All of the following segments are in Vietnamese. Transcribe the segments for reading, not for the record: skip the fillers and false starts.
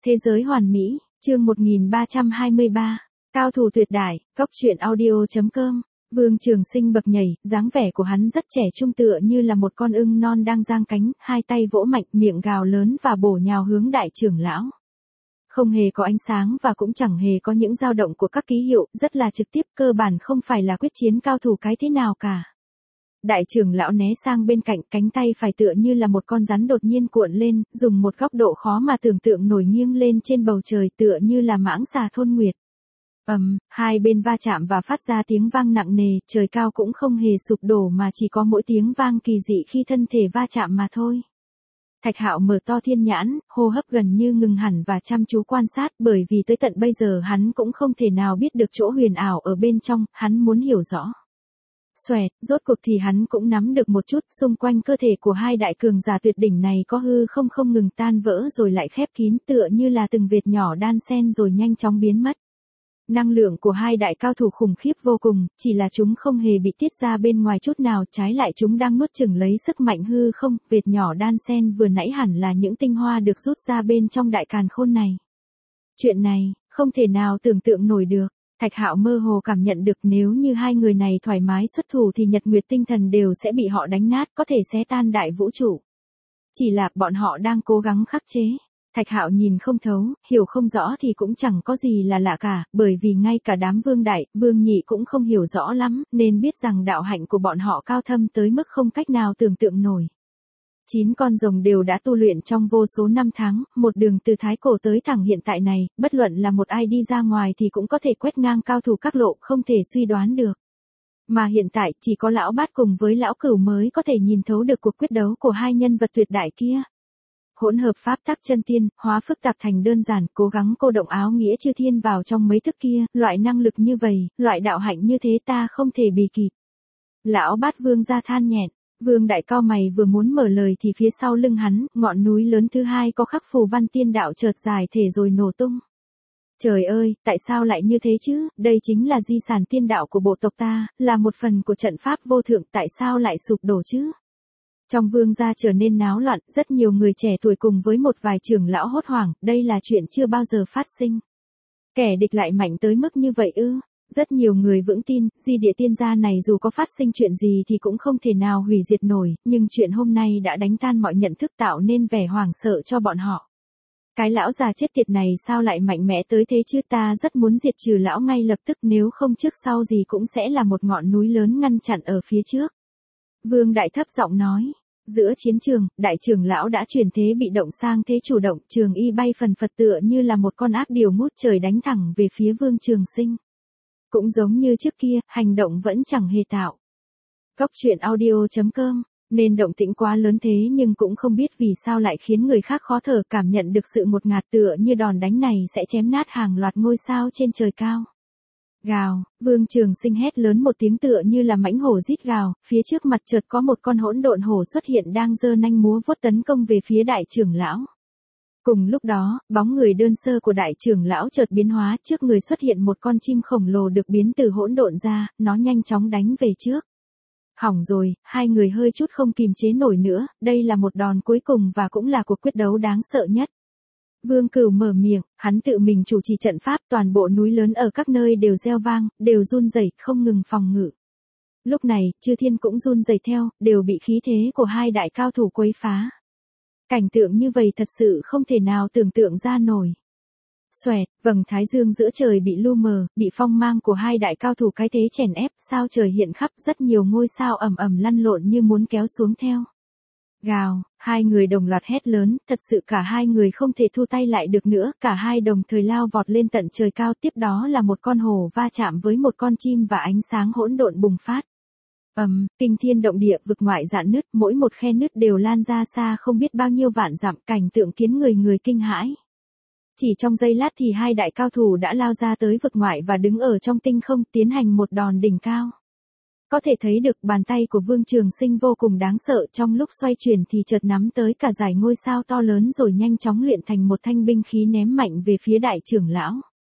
Thế giới hoàn mỹ, chương 1323, cao thủ tuyệt đại, góc truyện audio.com. Vương Trường Sinh bật nhảy, dáng vẻ của hắn rất trẻ trung tựa như là một con ưng non đang giang cánh, hai tay vỗ mạnh, miệng gào lớn và bổ nhào hướng đại trưởng lão. Không hề có ánh sáng và cũng chẳng hề có những dao động của các ký hiệu, rất là trực tiếp, cơ bản không phải là quyết chiến cao thủ cái thế nào cả. Đại trưởng lão né sang bên cạnh, cánh tay phải tựa như là một con rắn đột nhiên cuộn lên, dùng một góc độ khó mà tưởng tượng nổi nghiêng lên trên bầu trời tựa như là mãng xà thôn nguyệt. Hai bên va chạm và phát ra tiếng vang nặng nề, trời cao cũng không hề sụp đổ mà chỉ có mỗi tiếng vang kỳ dị khi thân thể va chạm mà thôi. Thạch Hạo mở to thiên nhãn, hô hấp gần như ngừng hẳn và chăm chú quan sát, bởi vì tới tận bây giờ hắn cũng không thể nào biết được chỗ huyền ảo ở bên trong, hắn muốn hiểu rõ. Xoẹt, rốt cuộc thì hắn cũng nắm được một chút, xung quanh cơ thể của hai đại cường giả tuyệt đỉnh này có hư không ngừng tan vỡ rồi lại khép kín tựa như là từng vệt nhỏ đan xen rồi nhanh chóng biến mất. Năng lượng của hai đại cao thủ khủng khiếp vô cùng, chỉ là chúng không hề bị tiết ra bên ngoài chút nào, trái lại chúng đang nuốt chửng lấy sức mạnh hư không, vệt nhỏ đan xen vừa nãy hẳn là những tinh hoa được rút ra bên trong đại càn khôn này. Chuyện này, không thể nào tưởng tượng nổi được. Thạch Hạo mơ hồ cảm nhận được nếu như hai người này thoải mái xuất thủ thì Nhật Nguyệt tinh thần đều sẽ bị họ đánh nát, có thể xé tan đại vũ trụ. Chỉ là bọn họ đang cố gắng khắc chế. Thạch Hạo nhìn không thấu, hiểu không rõ thì cũng chẳng có gì là lạ cả, bởi vì ngay cả đám vương đại, vương nhị cũng không hiểu rõ lắm, nên biết rằng đạo hạnh của bọn họ cao thâm tới mức không cách nào tưởng tượng nổi. 9 con rồng đều đã tu luyện trong vô số năm tháng, một đường từ thái cổ tới thẳng hiện tại này, bất luận là một ai đi ra ngoài thì cũng có thể quét ngang cao thủ các lộ, không thể suy đoán được. Mà hiện tại, chỉ có lão bát cùng với lão cửu mới có thể nhìn thấu được cuộc quyết đấu của hai nhân vật tuyệt đại kia. Hỗn hợp pháp tắc chân tiên, hóa phức tạp thành đơn giản, cố gắng cô động áo nghĩa chư thiên vào trong mấy thức kia, loại năng lực như vậy, loại đạo hạnh như thế ta không thể bì kịp. Lão bát vương ra than nhẹn. Vương đại cao mày vừa muốn mở lời thì phía sau lưng hắn, ngọn núi lớn thứ hai có khắc phù văn tiên đạo chợt giải thể rồi nổ tung. Trời ơi, tại sao lại như thế chứ, đây chính là di sản tiên đạo của bộ tộc ta, là một phần của trận pháp vô thượng, tại sao lại sụp đổ chứ? Trong vương gia trở nên náo loạn, rất nhiều người trẻ tuổi cùng với một vài trưởng lão hốt hoảng, đây là chuyện chưa bao giờ phát sinh. Kẻ địch lại mạnh tới mức như vậy ư? Rất nhiều người vững tin, di địa tiên gia này dù có phát sinh chuyện gì thì cũng không thể nào hủy diệt nổi, nhưng chuyện hôm nay đã đánh tan mọi nhận thức tạo nên vẻ hoảng sợ cho bọn họ. Cái lão già chết tiệt này sao lại mạnh mẽ tới thế chứ, ta rất muốn diệt trừ lão ngay lập tức, nếu không trước sau gì cũng sẽ là một ngọn núi lớn ngăn chặn ở phía trước. Vương đại thấp giọng nói. Giữa chiến trường, đại trưởng lão đã chuyển thế bị động sang thế chủ động, trường y bay phần phật tựa như là một con ác điều ngút trời đánh thẳng về phía Vương Trường Sinh. Cũng giống như trước kia, hành động vẫn chẳng hề tạo. Góc truyện audio.com, nên động tĩnh quá lớn thế nhưng cũng không biết vì sao lại khiến người khác khó thở, cảm nhận được sự ngột ngạt tựa như đòn đánh này sẽ chém nát hàng loạt ngôi sao trên trời cao. Gào, Vương Trường Sinh hét lớn một tiếng tựa như là mãnh hổ rít gào, phía trước mặt chợt có một con hỗn độn hổ xuất hiện đang giơ nanh múa vuốt tấn công về phía đại trưởng lão. Cùng lúc đó, bóng người đơn sơ của đại trưởng lão chợt biến hóa, trước người xuất hiện một con chim khổng lồ được biến từ hỗn độn ra, nó nhanh chóng đánh về trước. Hỏng rồi, hai người hơi chút không kìm chế nổi nữa, đây là một đòn cuối cùng và cũng là cuộc quyết đấu đáng sợ nhất. Vương Cửu mở miệng, hắn tự mình chủ trì trận pháp, toàn bộ núi lớn ở các nơi đều reo vang, đều run rẩy, không ngừng phòng ngự. Lúc này, chư thiên cũng run rẩy theo, đều bị khí thế của hai đại cao thủ quấy phá. Cảnh tượng như vậy thật sự không thể nào tưởng tượng ra nổi. Xoẹt, vầng thái dương giữa trời bị lu mờ, bị phong mang của hai đại cao thủ cái thế chèn ép, sao trời hiện khắp, rất nhiều ngôi sao ầm ầm lăn lộn như muốn kéo xuống theo. Gào, hai người đồng loạt hét lớn, thật sự cả hai người không thể thu tay lại được nữa, cả hai đồng thời lao vọt lên tận trời cao, tiếp đó là một con hổ va chạm với một con chim và ánh sáng hỗn độn bùng phát. Kinh thiên động địa, vực ngoại rạn nứt, mỗi một khe nứt đều lan ra xa không biết bao nhiêu vạn dặm, cảnh tượng khiến người kinh hãi. Chỉ trong giây lát thì hai đại cao thủ đã lao ra tới vực ngoại và đứng ở trong tinh không tiến hành một đòn đỉnh cao. Có thể thấy được bàn tay của Vương Trường Sinh vô cùng đáng sợ, trong lúc xoay chuyển thì chợt nắm tới cả dải ngôi sao to lớn rồi nhanh chóng luyện thành một thanh binh khí ném mạnh về phía đại trưởng lão.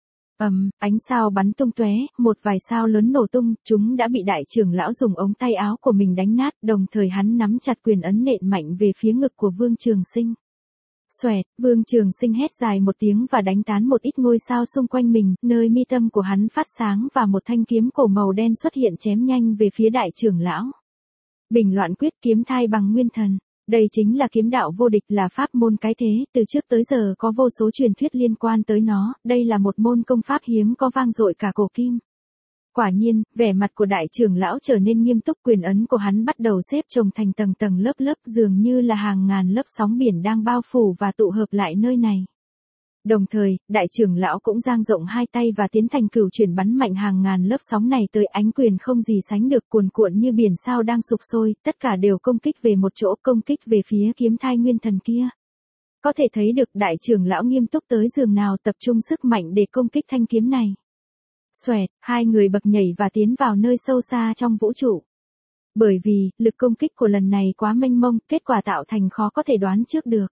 Ánh sao bắn tung tóe, một vài sao lớn nổ tung, chúng đã bị đại trưởng lão dùng ống tay áo của mình đánh nát, đồng thời hắn nắm chặt quyền ấn nện mạnh về phía ngực của Vương Trường Sinh. Xoẹt, Vương Trường Sinh hét dài một tiếng và đánh tán một ít ngôi sao xung quanh mình, nơi mi tâm của hắn phát sáng và một thanh kiếm cổ màu đen xuất hiện chém nhanh về phía đại trưởng lão. Bình loạn quyết kiếm thai bằng nguyên thần. Đây chính là kiếm đạo vô địch, là pháp môn cái thế, từ trước tới giờ có vô số truyền thuyết liên quan tới nó, đây là một môn công pháp hiếm có vang dội cả cổ kim. Quả nhiên, vẻ mặt của đại trưởng lão trở nên nghiêm túc, quyền ấn của hắn bắt đầu xếp chồng thành tầng tầng lớp lớp, dường như là hàng ngàn lớp sóng biển đang bao phủ và tụ hợp lại nơi này. Đồng thời, đại trưởng lão cũng dang rộng hai tay và tiến thành cửu chuyển bắn mạnh hàng ngàn lớp sóng này tới, ánh quyền không gì sánh được, cuồn cuộn như biển sao đang sục sôi, tất cả đều công kích về một chỗ, công kích về phía kiếm thai nguyên thần kia. Có thể thấy được đại trưởng lão nghiêm túc tới giường nào, tập trung sức mạnh để công kích thanh kiếm này. Xoẹt, hai người bật nhảy và tiến vào nơi sâu xa trong vũ trụ. Bởi vì, lực công kích của lần này quá mênh mông, kết quả tạo thành khó có thể đoán trước được.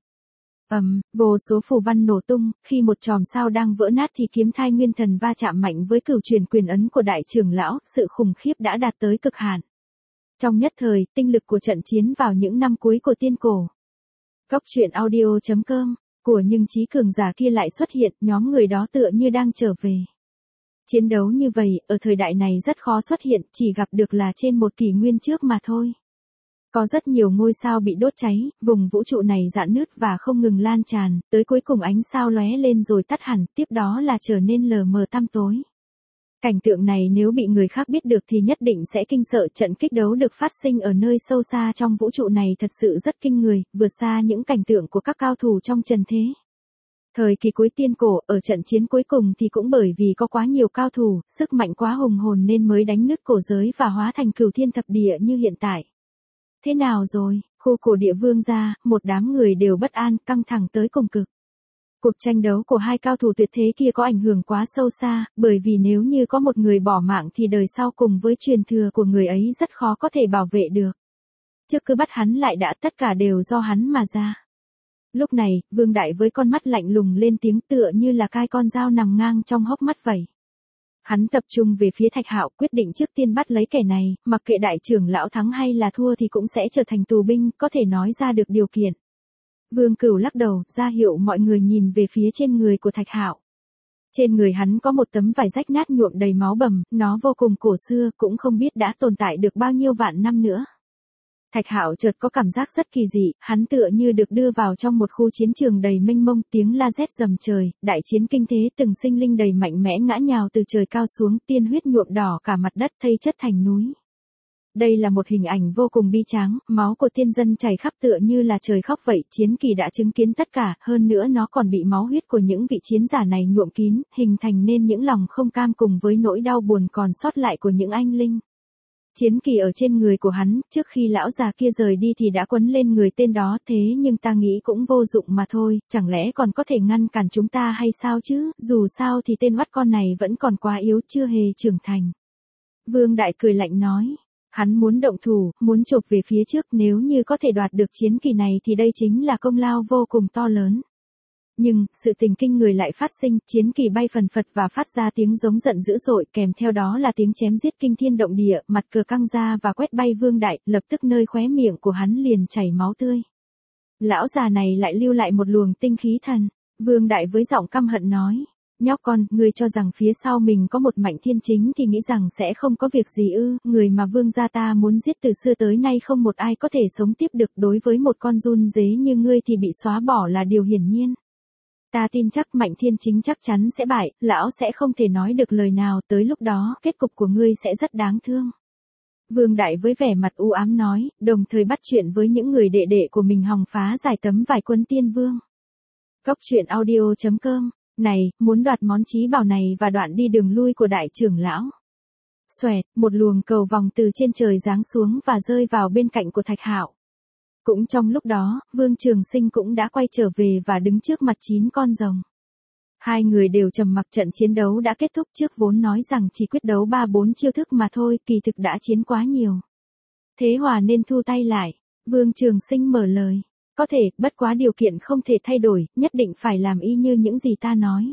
Vô số phù văn nổ tung, khi một chòm sao đang vỡ nát thì kiếm thai nguyên thần va chạm mạnh với cửu truyền quyền ấn của đại trưởng lão, sự khủng khiếp đã đạt tới cực hạn. Trong nhất thời, tinh lực của trận chiến vào những năm cuối của tiên cổ. Góc truyện audio.com, của nhưng trí cường giả kia lại xuất hiện, nhóm người đó tựa như đang trở về. Chiến đấu như vậy, ở thời đại này rất khó xuất hiện, chỉ gặp được là trên một kỷ nguyên trước mà thôi. Có rất nhiều ngôi sao bị đốt cháy, vùng vũ trụ này rạn nứt và không ngừng lan tràn, tới cuối cùng ánh sao lóe lên rồi tắt hẳn, tiếp đó là trở nên lờ mờ tăm tối. Cảnh tượng này nếu bị người khác biết được thì nhất định sẽ kinh sợ. Trận kích đấu được phát sinh ở nơi sâu xa trong vũ trụ này thật sự rất kinh người, vượt xa những cảnh tượng của các cao thủ trong trần thế. Thời kỳ cuối tiên cổ, ở trận chiến cuối cùng thì cũng bởi vì có quá nhiều cao thủ, sức mạnh quá hùng hồn nên mới đánh nứt cổ giới và hóa thành cửu thiên thập địa như hiện tại. Thế nào rồi, khu cổ địa vương gia, một đám người đều bất an, căng thẳng tới cùng cực. Cuộc tranh đấu của hai cao thủ tuyệt thế kia có ảnh hưởng quá sâu xa, bởi vì nếu như có một người bỏ mạng thì đời sau cùng với truyền thừa của người ấy rất khó có thể bảo vệ được. Trước cứ bắt hắn lại đã, tất cả đều do hắn mà ra. Lúc này, Vương Đại với con mắt lạnh lùng lên tiếng, tựa như là cai con dao nằm ngang trong hốc mắt vậy. Hắn tập trung về phía Thạch Hạo, quyết định trước tiên bắt lấy kẻ này, mặc kệ đại trưởng lão thắng hay là thua thì cũng sẽ trở thành tù binh, có thể nói ra được điều kiện. Vương Cửu lắc đầu, ra hiệu mọi người nhìn về phía trên người của Thạch Hạo. Trên người hắn có một tấm vải rách nát nhuộm đầy máu bầm, nó vô cùng cổ xưa, cũng không biết đã tồn tại được bao nhiêu vạn năm nữa. Thạch Hạo chợt có cảm giác rất kỳ dị, hắn tựa như được đưa vào trong một khu chiến trường đầy mênh mông, tiếng la rét rầm trời, đại chiến kinh thế, từng sinh linh đầy mạnh mẽ ngã nhào từ trời cao xuống, tiên huyết nhuộm đỏ cả mặt đất, thây chất thành núi. Đây là một hình ảnh vô cùng bi tráng, máu của tiên dân chảy khắp tựa như là trời khóc vậy, chiến kỳ đã chứng kiến tất cả, hơn nữa nó còn bị máu huyết của những vị chiến giả này nhuộm kín, hình thành nên những lòng không cam cùng với nỗi đau buồn còn sót lại của những anh linh. Chiến kỳ ở trên người của hắn, trước khi lão già kia rời đi thì đã quấn lên người tên đó, thế nhưng ta nghĩ cũng vô dụng mà thôi, chẳng lẽ còn có thể ngăn cản chúng ta hay sao chứ, dù sao thì tên oắt con này vẫn còn quá yếu, chưa hề trưởng thành. Vương Đại cười lạnh nói, hắn muốn động thủ, muốn chộp về phía trước, nếu như có thể đoạt được chiến kỳ này thì đây chính là công lao vô cùng to lớn. Nhưng, sự tình kinh người lại phát sinh, chiến kỳ bay phần phật và phát ra tiếng giống giận dữ dội, kèm theo đó là tiếng chém giết kinh thiên động địa, mặt cờ căng ra và quét bay Vương Đại, lập tức nơi khóe miệng của hắn liền chảy máu tươi. Lão già này lại lưu lại một luồng tinh khí thần. Vương Đại với giọng căm hận nói, nhóc con, ngươi cho rằng phía sau mình có một Mạnh Thiên Chính thì nghĩ rằng sẽ không có việc gì ư, người mà vương gia ta muốn giết từ xưa tới nay không một ai có thể sống tiếp được, đối với một con run dế như ngươi thì bị xóa bỏ là điều hiển nhiên. Ta tin chắc Mạnh Thiên Chính chắc chắn sẽ bại, lão sẽ không thể nói được lời nào, tới lúc đó, kết cục của ngươi sẽ rất đáng thương. Vương Đại với vẻ mặt u ám nói, đồng thời bắt chuyện với những người đệ đệ của mình hòng phá giải tấm vải quân tiên vương. Góc truyện audio.com, này, muốn đoạt món chí bảo này và đoạn đi đường lui của đại trưởng lão. Xoẹt, một luồng cầu vòng từ trên trời giáng xuống và rơi vào bên cạnh của Thạch Hạo. Cũng trong lúc đó, Vương Trường Sinh cũng đã quay trở về và đứng trước mặt 9 con rồng. Hai người đều trầm mặc, trận chiến đấu đã kết thúc, trước vốn nói rằng chỉ quyết đấu 3-4 chiêu thức mà thôi, kỳ thực đã chiến quá nhiều. Thế Hòa nên thu tay lại. Vương Trường Sinh mở lời. Có thể, bất quá điều kiện không thể thay đổi, nhất định phải làm y như những gì ta nói.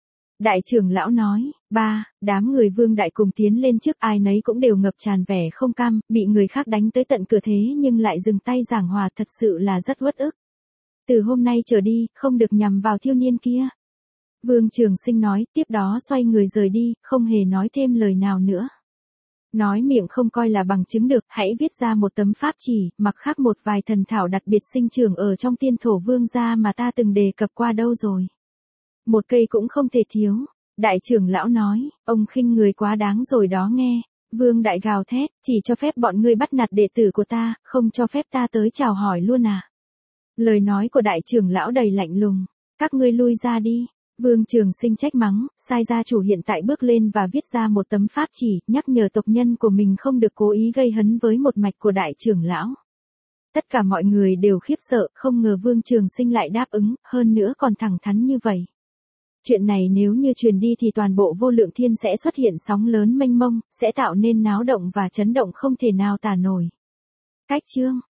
Đại trưởng lão nói, đám người Vương Đại cùng tiến lên trước, ai nấy cũng đều ngập tràn vẻ không cam, bị người khác đánh tới tận cửa thế nhưng lại dừng tay giảng hòa, thật sự là rất uất ức. từ hôm nay trở đi, không được nhằm vào thiếu niên kia. Vương Trường Sinh nói, tiếp đó xoay người rời đi, không hề nói thêm lời nào nữa. Nói miệng không coi là bằng chứng được, hãy viết ra một tấm pháp chỉ, mặc khác một vài thần thảo đặc biệt sinh trưởng ở trong tiên thổ vương gia mà ta từng đề cập qua đâu rồi. Một cây cũng không thể thiếu. Đại trưởng lão nói, ông khinh người quá đáng rồi đó nghe. Vương đại gào thét, chỉ cho phép bọn ngươi bắt nạt đệ tử của ta, không cho phép ta tới chào hỏi luôn à. Lời nói của đại trưởng lão đầy lạnh lùng, các ngươi lui ra đi. Vương Trường Sinh trách mắng, sai gia chủ hiện tại bước lên và viết ra một tấm pháp chỉ, nhắc nhở tộc nhân của mình không được cố ý gây hấn với một mạch của đại trưởng lão. Tất cả mọi người đều khiếp sợ, không ngờ Vương Trường Sinh lại đáp ứng, hơn nữa còn thẳng thắn như vậy. Chuyện này nếu như truyền đi thì toàn bộ Vô Lượng Thiên sẽ xuất hiện sóng lớn mênh mông, sẽ tạo nên náo động và chấn động không thể nào tả nổi. Cách chương